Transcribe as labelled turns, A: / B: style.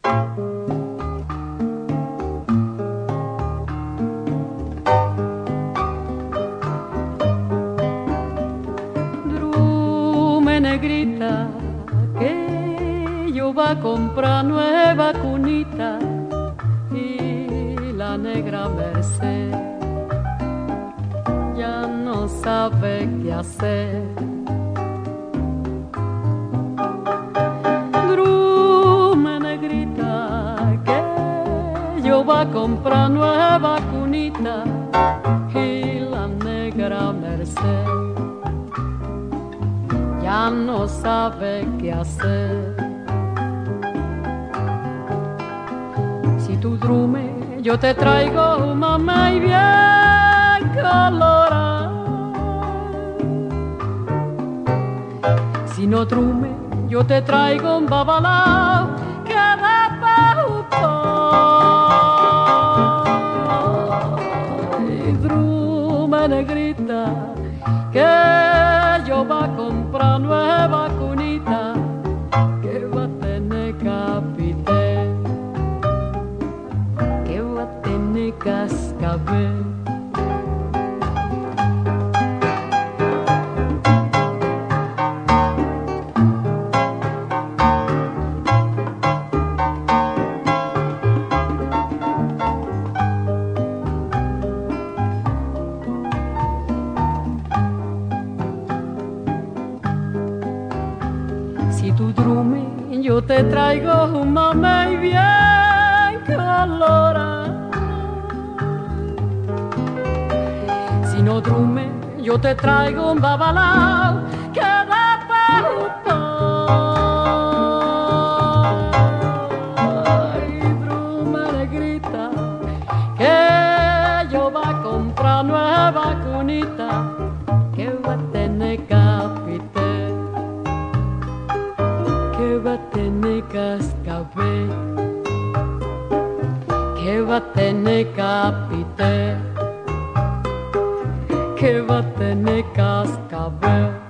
A: Drume negrita, que yo va a comprar nueva cunita y la negra Merced ya no sabe qué hacer. Drume negrita, que yo va a comprar nueva cunita y la negra Merced ya no sabe qué hacer. Si tú drume, yo te traigo mamá y bien colorada. Si no drume, yo te traigo un babalao que da pa' y drume negrita, que yo va a comprar nueva cunita que va a tener capité, que va a tener cascabel. Si tú drume, yo te traigo un mamey bien colorado. Si no drume, yo te traigo un babalao que da pa' y drume negrita, que yo va a comprar nueva cunita que va a tener capité, que va a tener cascabel, que va a tener capité, que va a tener cascabel.